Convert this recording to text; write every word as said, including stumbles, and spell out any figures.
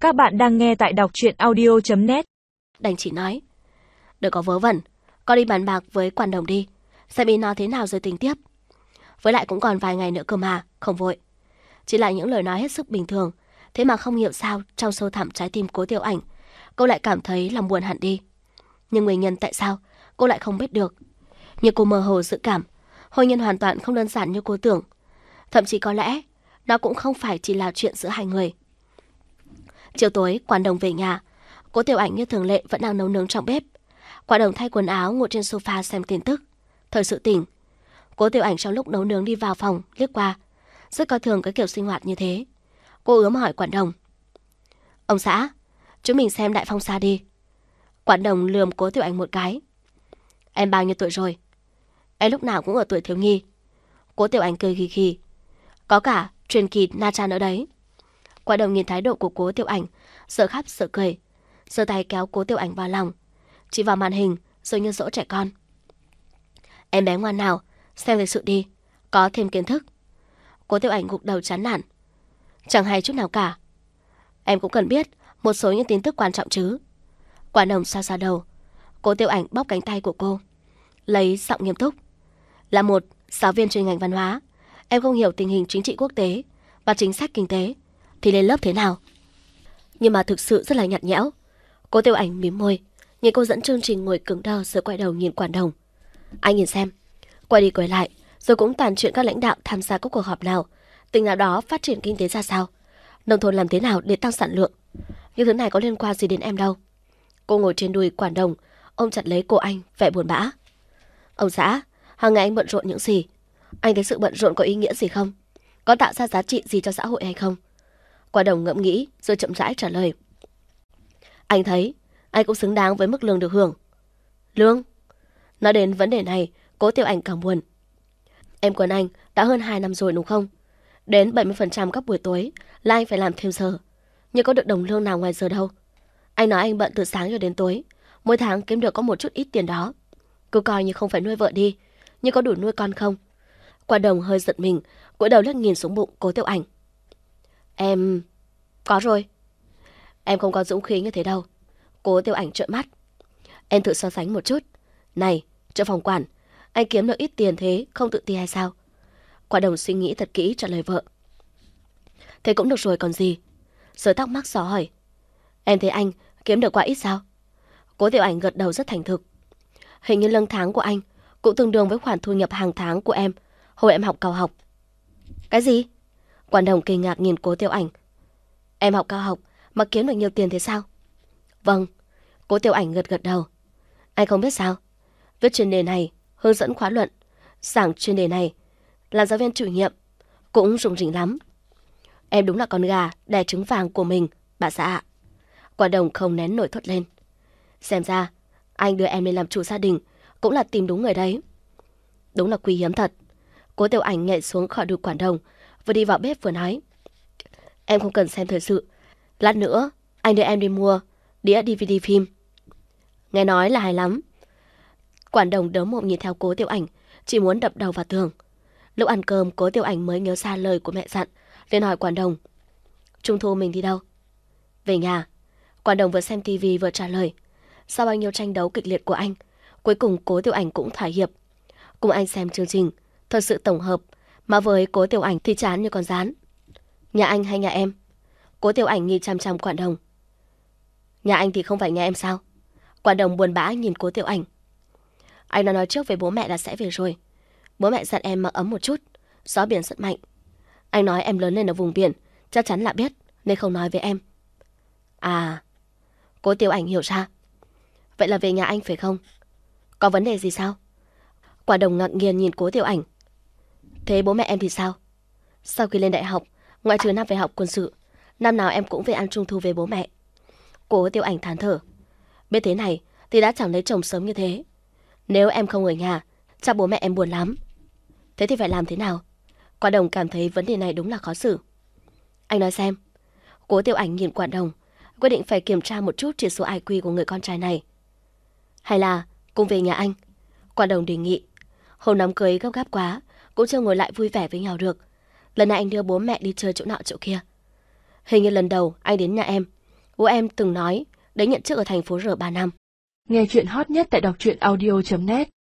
Các bạn đang nghe tại đọc truyện audio chấm net. Đành chỉ nói, đừng có vớ vẩn, con đi bàn bạc với quản đồng đi, xem ý nó thế nào rồi tính tiếp. Với lại cũng còn vài ngày nữa cơ mà, không vội. Chỉ là những lời nói hết sức bình thường, thế mà không hiểu sao trong sâu thẳm trái tim Cố Tiểu Ảnh, cô lại cảm thấy lòng buồn hẳn đi. Nhưng nguyên nhân tại sao, cô lại không biết được. Nhưng cô mơ hồ dự cảm, hôn nhân hoàn toàn không đơn giản như cô tưởng. Thậm chí có lẽ, nó cũng không phải chỉ là chuyện giữa hai người. Chiều tối, quản đồng về nhà, Cố Tiểu Ảnh như thường lệ vẫn đang nấu nướng trong bếp. Quản đồng thay quần áo ngồi trên sofa xem tin tức. Thời sự tỉnh, Cố Tiểu Ảnh trong lúc nấu nướng đi vào phòng, liếc qua. Rất coi thường cái kiểu sinh hoạt như thế. Cô ướm hỏi quản đồng, ông xã, chúng mình xem Đại Phong Sa đi. Quản đồng lườm Cố Tiểu Ảnh một cái. Em bao nhiêu tuổi rồi? Em lúc nào cũng ở tuổi thiếu nhi. Cố Tiểu Ảnh cười khì khì. Có cả truyền kỳ Na Cha nữa đấy. Quản đồng nhìn thái độ của Cố Tiểu Ảnh, sợ khóc sợ cười, giơ tay kéo Cố Tiểu Ảnh vào lòng, chỉ vào màn hình rồi như dỗ trẻ con. Em bé ngoan nào, xem lịch sự đi, có thêm kiến thức. Cố Tiểu Ảnh gục đầu chán nản. Chẳng hay chút nào cả. Em cũng cần biết một số những tin tức quan trọng chứ. Quản đồng xoa xoa đầu. Cố Tiểu Ảnh bóp cánh tay của cô, lấy giọng nghiêm túc. Là một giáo viên chuyên ngành văn hóa, em không hiểu tình hình chính trị quốc tế và chính sách kinh tế thì lên lớp thế nào? Nhưng mà thực sự rất là nhạt nhẽo. Cố Tiểu Ảnh mím môi, nhìn cô dẫn chương trình ngồi cứng đờ rồi quay đầu nhìn quản đồng. Anh nhìn xem, quay đi quay lại, rồi cũng tàn chuyện các lãnh đạo tham gia các cuộc họp nào, tỉnh nào đó phát triển kinh tế ra sao, nông thôn làm thế nào để tăng sản lượng. Những thứ này có liên quan gì đến em đâu. Cô ngồi trên đùi quản đồng, ôm chặt lấy cô anh, vẻ buồn bã. Ông xã, hàng ngày anh bận rộn những gì? Anh thấy sự bận rộn có ý nghĩa gì không? Có tạo ra giá trị gì cho xã hội hay không? Quản đồng ngẫm nghĩ rồi chậm rãi trả lời. Anh thấy anh cũng xứng đáng với mức lương được hưởng. Lương? Nói đến vấn đề này, Cố Tiểu Ảnh càng buồn. Em quen anh đã hơn hai năm rồi đúng không? Đến bảy mươi phần trăm các buổi tối là anh phải làm thêm giờ, nhưng có được đồng lương nào ngoài giờ đâu. Anh nói anh bận từ sáng cho đến tối, mỗi tháng kiếm được có một chút ít tiền đó. Cứ coi như không phải nuôi vợ đi, nhưng có đủ nuôi con không? Quản đồng hơi giận mình, cúi đầu liếc nhìn xuống bụng Cố Tiểu Ảnh. Em... có rồi. Em không có dũng khí như thế đâu. Cố Tiểu Ảnh trợn mắt. Em thử so sánh một chút. Này, trợ phòng quản, anh kiếm được ít tiền thế không tự ti hay sao? Quản đồng suy nghĩ thật kỹ trả lời vợ. Thế cũng được rồi còn gì. Rồi thắc mắc xỏ hỏi. Em thấy anh kiếm được quá ít sao? Cố Tiểu Ảnh gật đầu rất thành thực. Hình như lương tháng của anh cũng tương đương với khoản thu nhập hàng tháng của em hồi em học cao học. Cái gì? Quản đồng kinh ngạc nhìn Cố Tiểu Ảnh. Em học cao học mà kiếm được nhiều tiền thế sao? Vâng. Cố Tiểu Ảnh gật gật đầu. Anh không biết sao, viết chuyên đề này, hướng dẫn khóa luận, giảng chuyên đề này, là giáo viên chủ nhiệm cũng rủng rỉnh lắm. Em đúng là con gà đẻ trứng vàng của mình, bà xã ạ. Quản đồng không nén nổi thốt lên. Xem ra anh đưa em lên làm chủ gia đình cũng là tìm đúng người đấy. Đúng là quý hiếm thật. Cố Tiểu Ảnh nhảy xuống khỏi đùi quản đồng, vừa đi vào bếp vừa nói. Em không cần xem thời sự, lát nữa anh đưa em đi mua đĩa đê vê đê phim. Nghe nói là hay lắm. Quản đồng đớ mồm nhìn theo Cố Tiểu Ảnh, chỉ muốn đập đầu vào tường. Lúc ăn cơm, Cố Tiểu Ảnh mới nhớ ra lời của mẹ dặn, liền hỏi quản đồng. Trung thu mình đi đâu? Về nhà. Quản đồng vừa xem tivi vừa trả lời. Sau bao nhiêu tranh đấu kịch liệt của anh, cuối cùng Cố Tiểu Ảnh cũng thỏa hiệp. Cùng anh xem chương trình thật sự tổng hợp, mà với Cố Tiểu Ảnh thì chán như con rán. Nhà anh hay nhà em? Cố Tiểu Ảnh nhìn chăm chăm quản đồng. Nhà anh thì không phải nhà em sao? Quản đồng buồn bã nhìn Cố Tiểu Ảnh. Anh đã nói trước với bố mẹ là sẽ về rồi. Bố mẹ dặn em mặc ấm một chút, gió biển rất mạnh. Anh nói em lớn lên ở vùng biển, chắc chắn là biết, nên không nói với em. À, Cố Tiểu Ảnh hiểu ra. Vậy là về nhà anh phải không? Có vấn đề gì sao? Quản đồng ngạc nhiên nhìn Cố Tiểu Ảnh. Thế bố mẹ em thì sao? Sau khi lên đại học, ngoại trừ năm phải học quân sự, năm nào em cũng về ăn trung thu với bố mẹ. Cố Tiểu Ảnh thán thở. Biết thế này thì đã chẳng lấy chồng sớm như thế. Nếu em không ở nhà, chắc bố mẹ em buồn lắm. Thế thì phải làm thế nào? Quản đồng cảm thấy vấn đề này đúng là khó xử. Anh nói xem. Cố Tiểu Ảnh nhìn quản đồng, quyết định phải kiểm tra một chút chỉ số i kiu của người con trai này. Hay là cùng về nhà anh? Quản đồng đề nghị. Hôm đám cưới gấp gáp quá, cũng chưa ngồi lại vui vẻ với nhau được. Lần này anh đưa bố mẹ đi chơi chỗ nọ chỗ kia. Hình như lần đầu anh đến nhà em, Bố em từng nói, đấy nhận chức ở thành phố R ba năm. Nghe chuyện hot nhất tại đọc truyện audio chấm net.